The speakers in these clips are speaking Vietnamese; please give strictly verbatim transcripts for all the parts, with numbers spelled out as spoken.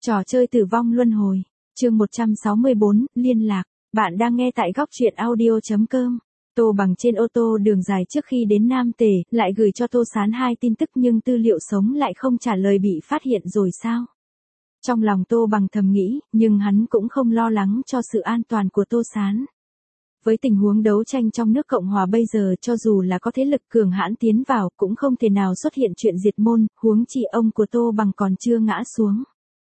Trò chơi tử vong luân hồi. Chương một trăm sáu mươi bốn, liên lạc. Bạn đang nghe tại góc truyện audio chấm com. Tô Bằng trên ô tô đường dài trước khi đến Nam Tề, lại gửi cho Tô Sán hai tin tức nhưng tư liệu sống lại không trả lời bị phát hiện rồi sao? Trong lòng Tô Bằng thầm nghĩ, nhưng hắn cũng không lo lắng cho sự an toàn của Tô Sán. Với tình huống đấu tranh trong nước Cộng hòa bây giờ, cho dù là có thế lực cường hãn tiến vào, cũng không thể nào xuất hiện chuyện diệt môn, huống chi ông của Tô Bằng còn chưa ngã xuống.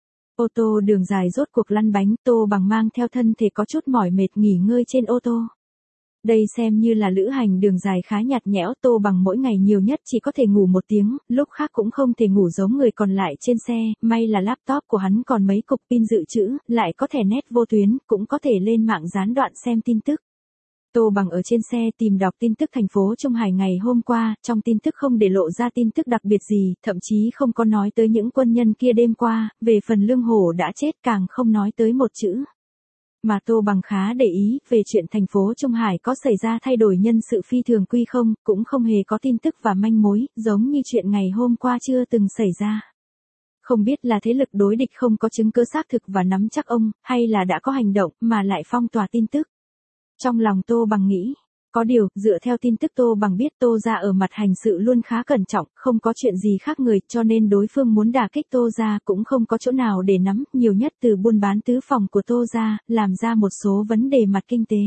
Ô tô đường dài rốt cuộc lăn bánh, Tô Bằng mang theo thân thể có chút mỏi mệt nghỉ ngơi trên ô tô. Đây xem như là lữ hành đường dài khá nhạt nhẽo, Tô Bằng mỗi ngày nhiều nhất chỉ có thể ngủ một tiếng, lúc khác cũng không thể ngủ giống người còn lại trên xe, may là laptop của hắn còn mấy cục pin dự trữ, lại có thẻ net vô tuyến, cũng có thể lên mạng gián đoạn xem tin tức. Tô Bằng ở trên xe tìm đọc tin tức thành phố Trung Hải ngày hôm qua, trong tin tức không để lộ ra tin tức đặc biệt gì, thậm chí không có nói tới những quân nhân kia đêm qua, về phần Lương Hổ đã chết càng không nói tới một chữ. Mà Tô Bằng khá để ý, về chuyện thành phố Trung Hải có xảy ra thay đổi nhân sự phi thường quy không, cũng không hề có tin tức và manh mối, giống như chuyện ngày hôm qua chưa từng xảy ra. Không biết là thế lực đối địch không có chứng cứ xác thực và nắm chắc ông, hay là đã có hành động, mà lại phong tỏa tin tức. Trong lòng Tô Bằng nghĩ, có điều, dựa theo tin tức Tô Bằng biết Tô gia ở mặt hành sự luôn khá cẩn trọng, không có chuyện gì khác người, cho nên đối phương muốn đả kích Tô gia cũng không có chỗ nào để nắm, nhiều nhất từ buôn bán tứ phòng của Tô gia, làm ra một số vấn đề mặt kinh tế.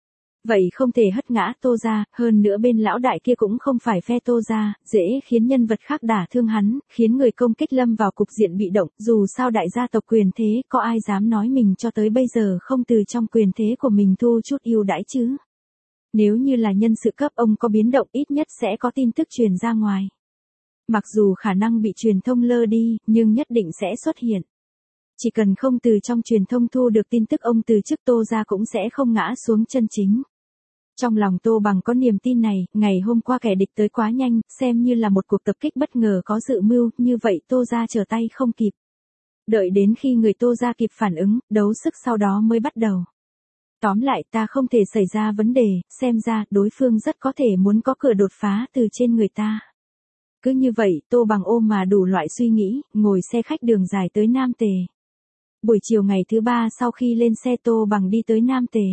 Vậy không thể hất ngã Tô gia, hơn nữa bên lão đại kia cũng không phải phe Tô gia, dễ khiến nhân vật khác đả thương hắn, khiến người công kích lâm vào cục diện bị động, dù sao đại gia tộc quyền thế, có ai dám nói mình cho tới bây giờ không từ trong quyền thế của mình thu chút ưu đãi chứ. Nếu như là nhân sự cấp ông có biến động ít nhất sẽ có tin tức truyền ra ngoài. Mặc dù khả năng bị truyền thông lơ đi, nhưng nhất định sẽ xuất hiện. Chỉ cần không từ trong truyền thông thu được tin tức ông từ chức Tô gia cũng sẽ không ngã xuống chân chính. Trong lòng Tô Bằng có niềm tin này, ngày hôm qua kẻ địch tới quá nhanh, xem như là một cuộc tập kích bất ngờ có dự mưu, như vậy Tô gia trở tay không kịp. Đợi đến khi người Tô gia kịp phản ứng, đấu sức sau đó mới bắt đầu. Tóm lại ta không thể xảy ra vấn đề, xem ra đối phương rất có thể muốn có cửa đột phá từ trên người ta. Cứ như vậy, Tô Bằng ôm mà đủ loại suy nghĩ, ngồi xe khách đường dài tới Nam Tề. Buổi chiều ngày thứ ba sau khi lên xe Tô Bằng đi tới Nam Tề.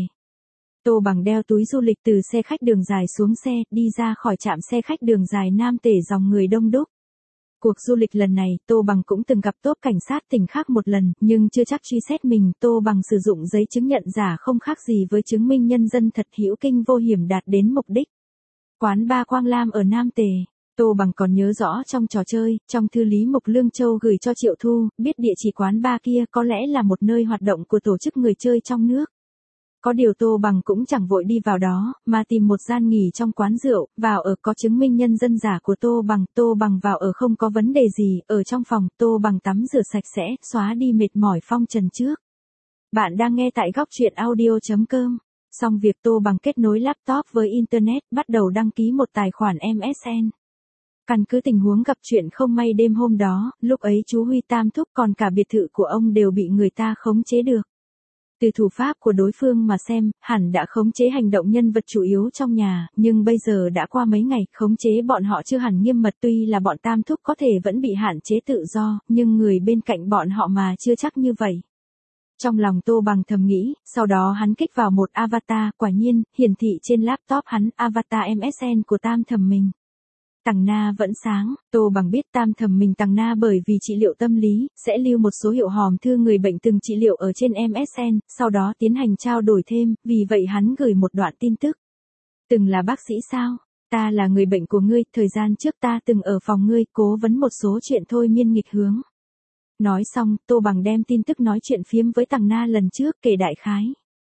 Tô Bằng đeo túi du lịch từ xe khách đường dài xuống xe, đi ra khỏi trạm xe khách đường dài Nam Tề dòng người đông đúc. Cuộc du lịch lần này, Tô Bằng cũng từng gặp tốp cảnh sát tỉnh khác một lần, nhưng chưa chắc truy xét mình, Tô Bằng sử dụng giấy chứng nhận giả không khác gì với chứng minh nhân dân thật hữu kinh vô hiểm đạt đến mục đích. Quán Ba Quang Lam ở Nam Tề. Tô Bằng còn nhớ rõ trong trò chơi, trong thư Lý Mục Lương Châu gửi cho Triệu Thu, biết địa chỉ quán bar kia có lẽ là một nơi hoạt động của tổ chức người chơi trong nước. Có điều Tô Bằng cũng chẳng vội đi vào đó, mà tìm một gian nghỉ trong quán rượu, vào ở có chứng minh nhân dân giả của Tô Bằng, Tô Bằng vào ở không có vấn đề gì, ở trong phòng, Tô Bằng tắm rửa sạch sẽ, xóa đi mệt mỏi phong trần trước. Bạn đang nghe tại góc truyện audio chấm com. Xong việc Tô Bằng kết nối laptop với Internet, bắt đầu đăng ký một tài khoản em ét en. Căn cứ tình huống gặp chuyện không may đêm hôm đó, lúc ấy chú Huy Tam Thúc còn cả biệt thự của ông đều bị người ta khống chế được. Từ thủ pháp của đối phương mà xem, hẳn đã khống chế hành động nhân vật chủ yếu trong nhà, nhưng bây giờ đã qua mấy ngày, khống chế bọn họ chưa hẳn nghiêm mật, tuy là bọn Tam Thúc có thể vẫn bị hạn chế tự do, nhưng người bên cạnh bọn họ mà chưa chắc như vậy. Trong lòng Tô Bằng thầm nghĩ, sau đó hắn kích vào một avatar, quả nhiên, hiển thị trên laptop hắn, avatar em ét en của Tam Thẩm mình. Tằng Na vẫn sáng, Tô Bằng biết Tam Thẩm mình Tằng Na bởi vì trị liệu tâm lý, sẽ lưu một số hiệu hòm thư người bệnh từng trị liệu ở trên em ét en, sau đó tiến hành trao đổi thêm, vì vậy hắn gửi một đoạn tin tức. Từng là bác sĩ sao? Ta là người bệnh của ngươi, thời gian trước ta từng ở phòng ngươi, cố vấn một số chuyện thôi miên nghịch hướng. Nói xong, Tô Bằng đem tin tức nói chuyện phiếm với Tằng Na lần trước kể đại khái.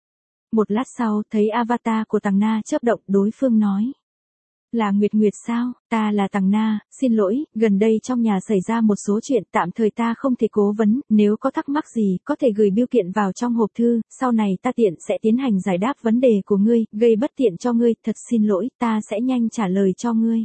Một lát sau, thấy avatar của Tằng Na chớp động, đối phương nói. Là Nguyệt Nguyệt sao, ta là Tằng Na, xin lỗi, gần đây trong nhà xảy ra một số chuyện tạm thời ta không thể cố vấn, nếu có thắc mắc gì, có thể gửi bưu kiện vào trong hộp thư, sau này ta tiện sẽ tiến hành giải đáp vấn đề của ngươi, gây bất tiện cho ngươi, thật xin lỗi, ta sẽ nhanh trả lời cho ngươi.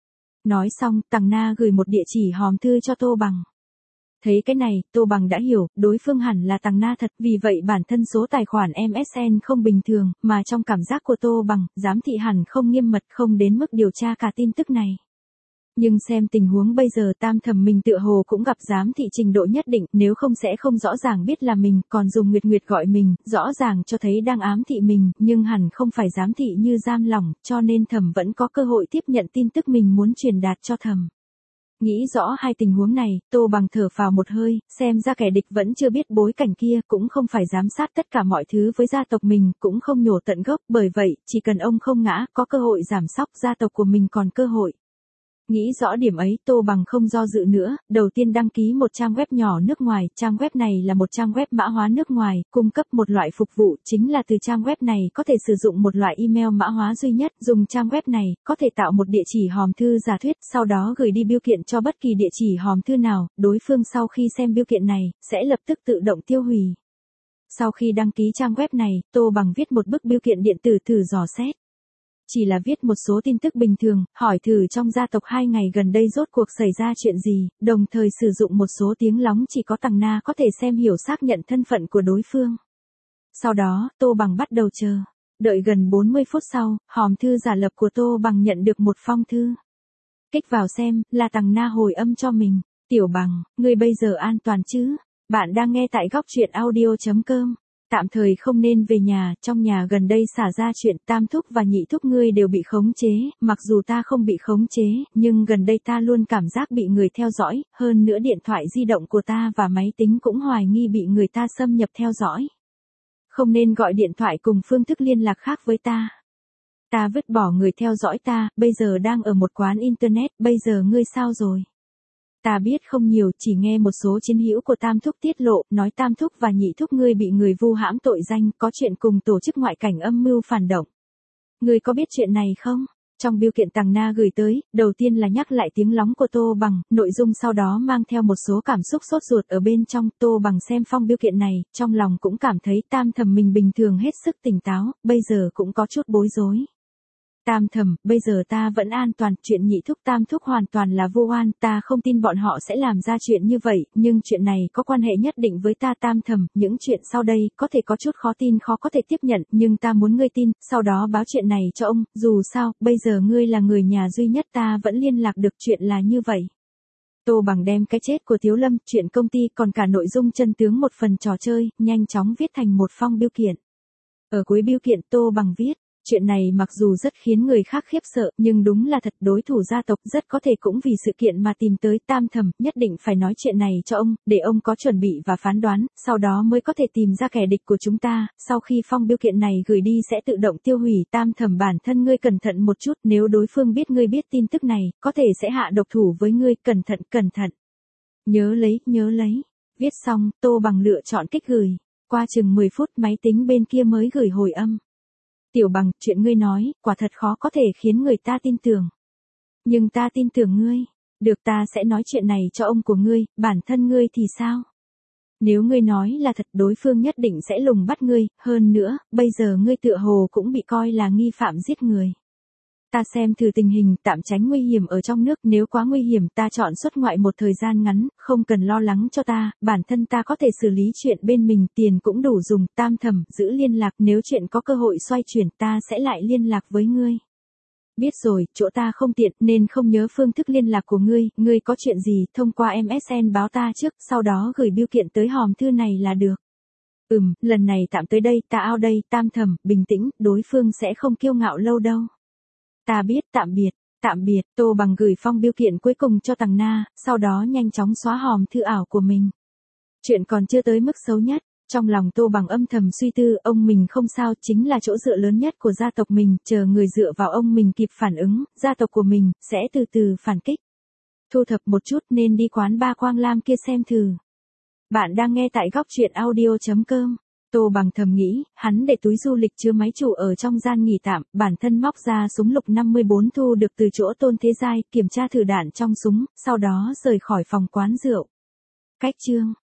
Nói xong, Tằng Na gửi một địa chỉ hòm thư cho Tô Bằng. Thấy cái này, Tô Bằng đã hiểu, đối phương hẳn là Tằng Na thật, vì vậy bản thân số tài khoản em ét en không bình thường, mà trong cảm giác của Tô Bằng, giám thị hẳn không nghiêm mật, không đến mức điều tra cả tin tức này. Nhưng xem tình huống bây giờ Tam Thẩm mình tựa hồ cũng gặp giám thị trình độ nhất định, nếu không sẽ không rõ ràng biết là mình, còn dùng Nguyệt Nguyệt gọi mình, rõ ràng cho thấy đang ám thị mình, nhưng hẳn không phải giám thị như giam lỏng, cho nên Thẩm vẫn có cơ hội tiếp nhận tin tức mình muốn truyền đạt cho Thẩm. Nghĩ rõ hai tình huống này, Tô Bằng thở phào một hơi, xem ra kẻ địch vẫn chưa biết bối cảnh kia, cũng không phải giám sát tất cả mọi thứ với gia tộc mình, cũng không nhổ tận gốc, bởi vậy, chỉ cần ông không ngã, có cơ hội giảm sóc, gia tộc của mình còn cơ hội. Nghĩ rõ điểm ấy, Tô Bằng không do dự nữa, đầu tiên đăng ký một trang web nhỏ nước ngoài, trang web này là một trang web mã hóa nước ngoài, cung cấp một loại phục vụ, chính là từ trang web này có thể sử dụng một loại email mã hóa duy nhất, dùng trang web này, có thể tạo một địa chỉ hòm thư giả thuyết, sau đó gửi đi bưu kiện cho bất kỳ địa chỉ hòm thư nào, đối phương sau khi xem bưu kiện này, sẽ lập tức tự động tiêu hủy. Sau khi đăng ký trang web này, Tô Bằng viết một bức bưu kiện điện tử thử dò xét. Chỉ là viết một số tin tức bình thường, hỏi thử trong gia tộc hai ngày gần đây rốt cuộc xảy ra chuyện gì, đồng thời sử dụng một số tiếng lóng chỉ có Tằng Na có thể xem hiểu xác nhận thân phận của đối phương. Sau đó, Tô Bằng bắt đầu chờ. Đợi gần bốn mươi phút sau, hòm thư giả lập của Tô Bằng nhận được một phong thư. Kích vào xem, là Tằng Na hồi âm cho mình. Tiểu Bằng, ngươi bây giờ an toàn chứ? Bạn đang nghe tại góc truyện audio chấm com. Tạm thời không nên về nhà, trong nhà gần đây xả ra chuyện Tam Thúc và Nhị Thúc ngươi đều bị khống chế, mặc dù ta không bị khống chế, nhưng gần đây ta luôn cảm giác bị người theo dõi, hơn nữa điện thoại di động của ta và máy tính cũng hoài nghi bị người ta xâm nhập theo dõi. Không nên gọi điện thoại cùng phương thức liên lạc khác với ta. Ta vứt bỏ người theo dõi ta, bây giờ đang ở một quán internet, bây giờ ngươi sao rồi? Ta biết không nhiều, chỉ nghe một số chiến hữu của Tam Thúc tiết lộ, nói Tam Thúc và Nhị Thúc ngươi bị người vu hãm tội danh, có chuyện cùng tổ chức ngoại cảnh âm mưu phản động. Ngươi có biết chuyện này không? Trong bưu kiện Tằng Na gửi tới, đầu tiên là nhắc lại tiếng lóng của Tô Bằng, nội dung sau đó mang theo một số cảm xúc sốt ruột ở bên trong. Tô Bằng xem phong bưu kiện này, trong lòng cũng cảm thấy Tam Thẩm mình bình thường hết sức tỉnh táo, bây giờ cũng có chút bối rối. Tam Thẩm, bây giờ ta vẫn an toàn, chuyện Nhị Thúc Tam Thúc hoàn toàn là vô oan, ta không tin bọn họ sẽ làm ra chuyện như vậy, nhưng chuyện này có quan hệ nhất định với ta Tam Thẩm, những chuyện sau đây, có thể có chút khó tin khó có thể tiếp nhận, nhưng ta muốn ngươi tin, sau đó báo chuyện này cho ông, dù sao, bây giờ ngươi là người nhà duy nhất ta vẫn liên lạc được, chuyện là như vậy. Tô Bằng đem cái chết của Tiếu Lâm, chuyện công ty còn cả nội dung chân tướng một phần trò chơi, nhanh chóng viết thành một phong bưu kiện. Ở cuối bưu kiện Tô Bằng viết. Chuyện này mặc dù rất khiến người khác khiếp sợ, nhưng đúng là thật, đối thủ gia tộc rất có thể cũng vì sự kiện mà tìm tới Tam Thẩm, nhất định phải nói chuyện này cho ông, để ông có chuẩn bị và phán đoán, sau đó mới có thể tìm ra kẻ địch của chúng ta, sau khi phong bưu kiện này gửi đi sẽ tự động tiêu hủy. Tam Thẩm, bản thân ngươi cẩn thận một chút, nếu đối phương biết ngươi biết tin tức này, có thể sẽ hạ độc thủ với ngươi, cẩn thận, cẩn thận. Nhớ lấy, nhớ lấy. Viết xong, Tô Bằng lựa chọn kích gửi. Qua chừng mười phút máy tính bên kia mới gửi hồi âm. Tiểu Bằng, chuyện ngươi nói, quả thật khó có thể khiến người ta tin tưởng. Nhưng ta tin tưởng ngươi. Được, ta sẽ nói chuyện này cho ông của ngươi, bản thân ngươi thì sao? Nếu ngươi nói là thật, đối phương nhất định sẽ lùng bắt ngươi, hơn nữa, bây giờ ngươi tựa hồ cũng bị coi là nghi phạm giết người. Ta xem thử tình hình, tạm tránh nguy hiểm ở trong nước, nếu quá nguy hiểm ta chọn xuất ngoại một thời gian ngắn, không cần lo lắng cho ta, bản thân ta có thể xử lý chuyện bên mình, tiền cũng đủ dùng. Tam Thẩm, giữ liên lạc, nếu chuyện có cơ hội xoay chuyển ta sẽ lại liên lạc với ngươi. Biết rồi, chỗ ta không tiện nên không nhớ phương thức liên lạc của ngươi, ngươi có chuyện gì, thông qua em ét en báo ta trước, sau đó gửi bưu kiện tới hòm thư này là được. Ừm, lần này tạm tới đây, ta out đây. Tam Thẩm, bình tĩnh, đối phương sẽ không kiêu ngạo lâu đâu. Ta biết, tạm biệt, tạm biệt. Tô Bằng gửi phong bưu kiện cuối cùng cho Tằng Na, sau đó nhanh chóng xóa hòm thư ảo của mình. Chuyện còn chưa tới mức xấu nhất, trong lòng Tô Bằng âm thầm suy tư, ông mình không sao, chính là chỗ dựa lớn nhất của gia tộc mình, chờ người dựa vào ông mình kịp phản ứng, gia tộc của mình sẽ từ từ phản kích. Thu thập một chút nên đi quán ba Quang Lam kia xem thử. Bạn đang nghe tại góc truyện audio chấm com. Tô Bằng thầm nghĩ, hắn để túi du lịch chứa máy chủ ở trong gian nghỉ tạm, bản thân móc ra súng lục năm mươi bốn thu được từ chỗ Tôn Thế Giai, kiểm tra thử đạn trong súng, sau đó rời khỏi phòng quán rượu. Cách chương